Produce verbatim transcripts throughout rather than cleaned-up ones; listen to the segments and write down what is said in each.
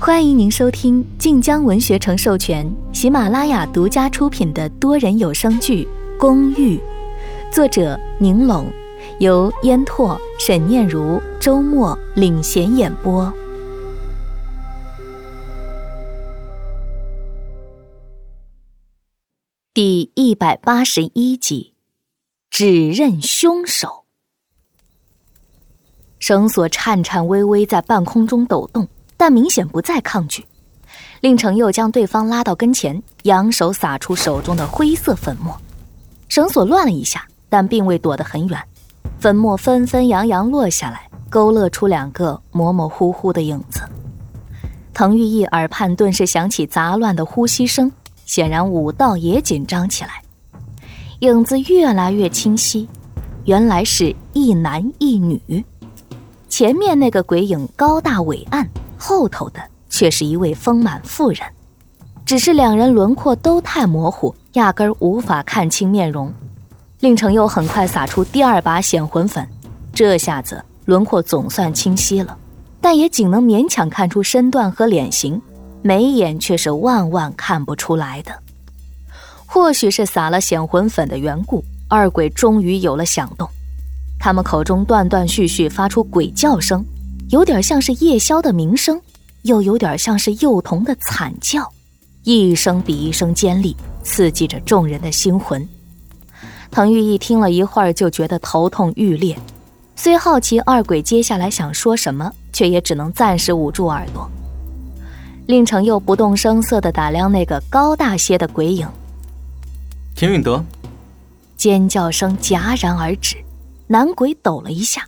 欢迎您收听晋江文学城授权、喜马拉雅独家出品的多人有声剧《公寓》，作者宁拢，由烟拓、沈念如、周末领衔演播。第一百八十一集，指认凶手。绳索颤颤巍巍在半空中抖动，但明显不再抗拒。令程又将对方拉到跟前，扬手撒出手中的灰色粉末。绳索乱了一下，但并未躲得很远，粉末纷纷扬扬落下来，勾勒出两个模模糊糊的影子。滕玉义耳畔顿时响起杂乱的呼吸声，显然武道也紧张起来。影子越来越清晰，原来是一男一女。前面那个鬼影高大伟岸，后头的却是一位丰满妇人，只是两人轮廓都太模糊，压根儿无法看清面容。令程又很快撒出第二把显魂粉，这下子轮廓总算清晰了，但也仅能勉强看出身段和脸型，眉眼却是万万看不出来的。或许是撒了显魂粉的缘故，二鬼终于有了响动。他们口中断断续续发出鬼叫声，有点像是夜宵的鸣声，又有点像是幼童的惨叫，一声比一声尖利，刺激着众人的心魂。滕玉义听了一会儿就觉得头痛欲裂，虽好奇二鬼接下来想说什么，却也只能暂时捂住耳朵。令程又不动声色地打量那个高大些的鬼影。 田允德。 尖叫声戛然而止，男鬼抖了一下。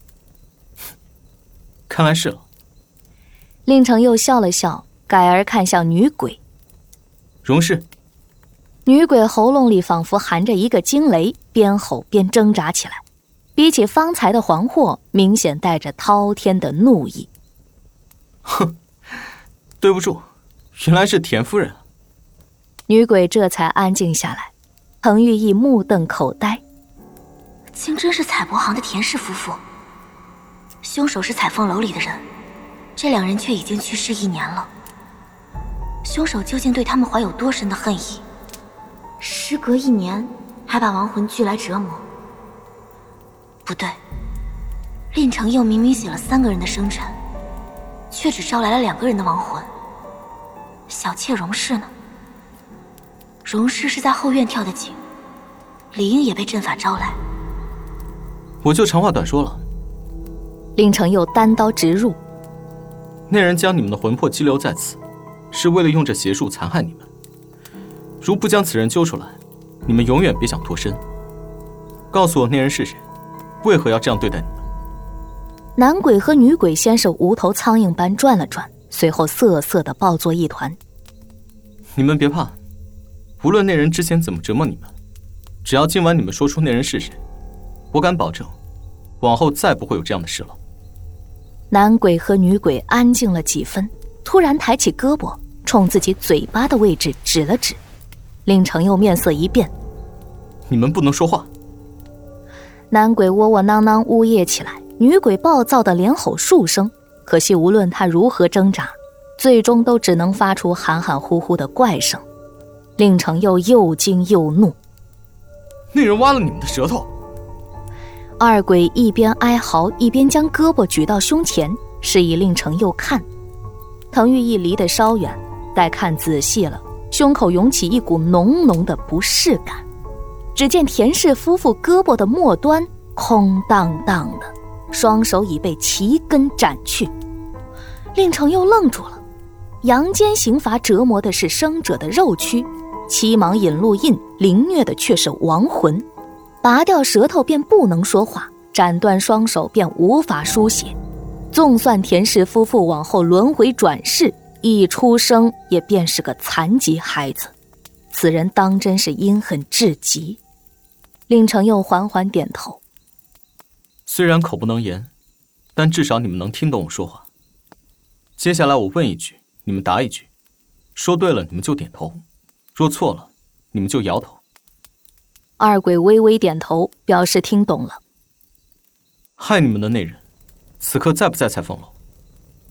看来是了。 令程又笑了笑，改而看向女鬼。 荣氏。 女鬼喉咙里仿佛含着一个惊雷，边吼边挣扎起来，比起方才的惶惑，明显带着滔天的怒意。 哼，对不住，原来是田夫人。 女鬼这才安静下来。滕玉义目瞪口呆， 竟真是彩帛行的田氏夫妇。凶手是彩凤楼里的人，这两人却已经去世一年了。凶手究竟对他们怀有多深的恨意？时隔一年，还把亡魂聚来折磨。不对，令程又明明写了三个人的生辰，却只招来了两个人的亡魂。小妾荣氏呢？荣氏是在后院跳的井，理应也被阵法招来。 我就长话短说了。 令程又单刀直入。 那人将你们的魂魄羁留在此，是为了用这邪术残害你们。如不将此人揪出来，你们永远别想脱身。告诉我那人是谁，为何要这样对待你们？ 男鬼和女鬼先是无头苍蝇般转了转，随后瑟瑟地抱作一团。 你们别怕，无论那人之前怎么折磨你们，只要今晚你们说出那人是谁，我敢保证，往后再不会有这样的事了。 男鬼和女鬼安静了几分，突然抬起胳膊，冲自己嘴巴的位置指了指。令程又面色一变， 你们不能说话。 男鬼窝窝囊囊呜咽起来，女鬼暴躁的连吼数声，可惜无论他如何挣扎，最终都只能发出含含糊糊的怪声。令程又又惊又怒。 那人挖了你们的舌头。 二鬼一边哀嚎，一边将胳膊举到胸前，示意令程又看。滕玉义离得稍远，待看仔细了，胸口涌起一股浓浓的不适感。只见田氏夫妇胳膊的末端空荡荡的，双手已被齐根斩去。令程又愣住了。阳间刑罚折磨的是生者的肉躯，七芒引路印凌虐的却是亡魂。拔掉舌头便不能说话，斩断双手便无法书写。纵算田氏夫妇往后轮回转世，一出生也便是个残疾孩子。此人当真是阴狠至极。令程又缓缓点头。 虽然口不能言，但至少你们能听懂我说话。接下来我问一句，你们答一句，说对了你们就点头，若错了你们就摇头。 二鬼微微点头，表示听懂了。 害你们的那人此刻在不在彩凤楼？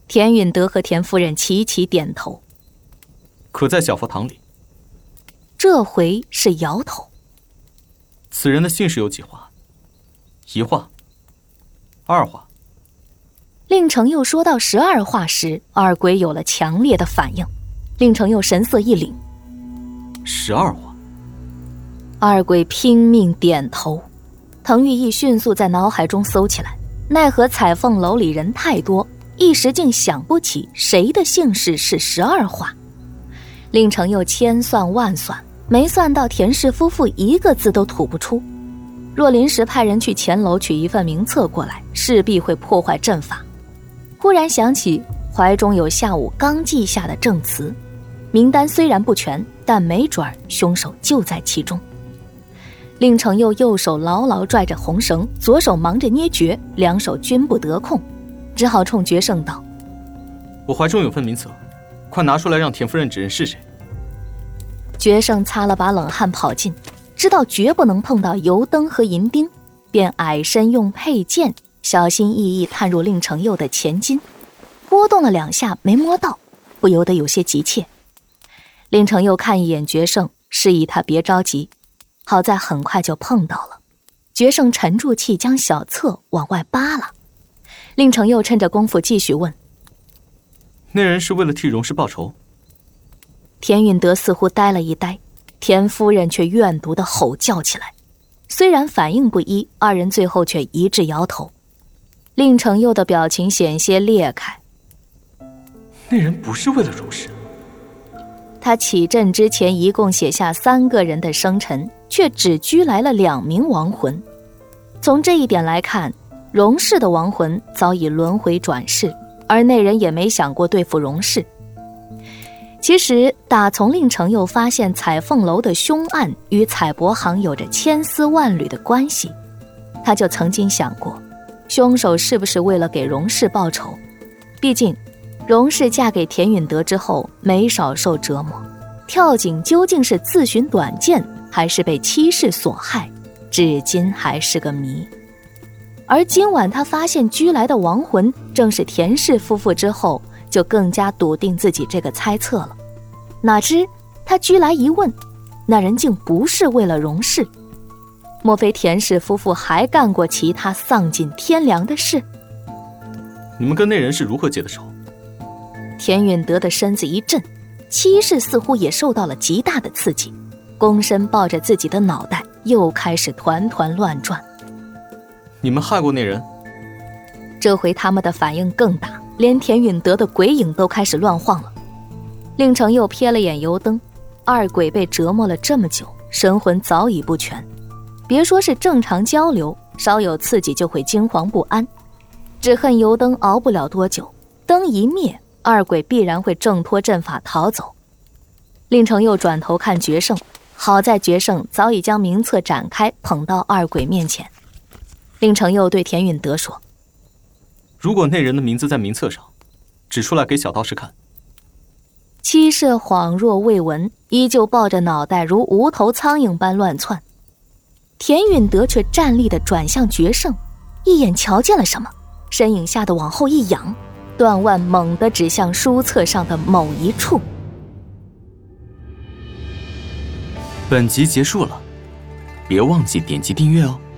田允德和田夫人齐齐点头。 可在小佛堂里？ 这回是摇头。 此人的姓氏有几画？一画，二画。 令程佑说到十二画时，二鬼有了强烈的反应。令程佑神色一凛。 十二画。 二鬼拼命点头。滕玉义迅速在脑海中搜起来，奈何彩凤楼里人太多，一时竟想不起谁的姓氏是十二画。令程佑千算万算，没算到田氏夫妇一个字都吐不出。若临时派人去前楼取一份名册过来，势必会破坏阵法。忽然想起怀中有下午刚记下的证词，名单虽然不全，但没准儿凶手就在其中。令程佑右手牢牢拽着红绳，左手忙着捏诀，两手均不得空，只好冲决胜道： 我怀中有份名册，快拿出来让田夫人指认是谁。 决胜擦了把冷汗跑进，知道绝不能碰到油灯和银钉，便矮身用佩剑小心翼翼探入令程佑的前襟，拨动了两下没摸到，不由得有些急切。令程佑看一眼决胜，示意他别着急，好在很快就碰到了。决胜沉住气将小册往外扒了。令程佑趁着功夫继续问： 那人是为了替荣氏报仇？ 田允德似乎呆了一呆，田夫人却怨毒地吼叫起来。虽然反应不一，二人最后却一致摇头。令程佑的表情险些裂开。 那人不是为了荣氏。 他起阵之前一共写下三个人的生辰，却只拘来了两名亡魂。从这一点来看，荣氏的亡魂早已轮回转世，而那人也没想过对付荣氏。其实打从令程佑发现彩凤楼的凶案与彩帛行有着千丝万缕的关系，他就曾经想过，凶手是不是为了给荣氏报仇。毕竟荣氏嫁给田允德之后没少受折磨，跳井究竟是自寻短见还是被妻室所害，至今还是个谜。而今晚他发现拘来的亡魂正是田氏夫妇之后，就更加笃定自己这个猜测了。哪知他居来一问，那人竟不是为了荣氏。莫非田氏夫妇还干过其他丧尽天良的事？ 你们跟那人是如何结的仇？ 田允德的身子一震，妻室似乎也受到了极大的刺激，躬身抱着自己的脑袋，又开始团团乱转。 你们害过那人？ 这回他们的反应更大，连田允德的鬼影都开始乱晃了。令程又瞥了眼油灯，二鬼被折磨了这么久，神魂早已不全，别说是正常交流，稍有刺激就会惊惶不安。只恨油灯熬不了多久，灯一灭，二鬼必然会挣脱阵法逃走。令程又转头看决胜，好在决胜早已将名册展开，捧到二鬼面前。令程又对田允德说： 如果那人的名字在名册上，指出来给小道士看。 七舍恍若未闻，依旧抱着脑袋如无头苍蝇般乱窜。田允德却站立地转向决胜，一眼瞧见了什么，身影吓得往后一仰，断腕猛地指向书册上的某一处。 本集结束了，别忘记点击订阅哦。